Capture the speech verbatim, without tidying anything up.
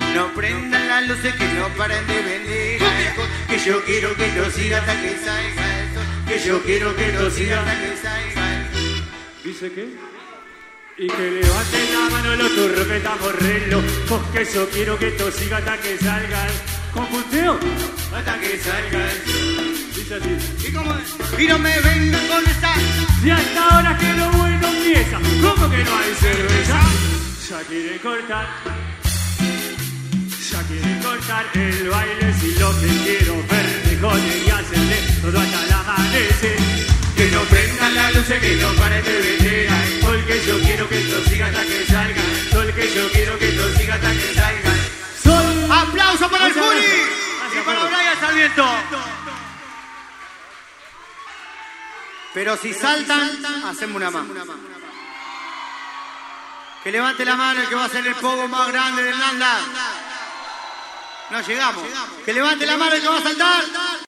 No prendan las luces, que no paren de vender alcohol, que yo quiero que esto siga hasta que salga el sol, que yo quiero que esto siga hasta que salga el sol. ¿Dice qué? Y que levanten la mano los turros que estamos re locos, que yo quiero que esto siga hasta que salga el... ¿Con punteo? Hasta que salga el sol. Dice así. ¿Y cómo es? Y no me vengan con esa... Si hasta ahora que lo bueno empieza, ¿cómo que no hay cerveza? Ya quieren cortar, ya quieren cortar el baile, si lo que quiero ver frijoles y hacerle todo hasta el amanecer. Que no prendan la luz, que no paren de vender alcohol, que yo quiero que esto siga hasta que salga el sol, que yo quiero que esto siga hasta que salga el sol. ¡Aplauso para el Juli! Y para Brian Sarmiento. Pero si saltan, hacemos una más. Que levante la mano el que va a ser el pogo más grande de Irlanda. No llegamos. Que levante la mano el que va a saltar.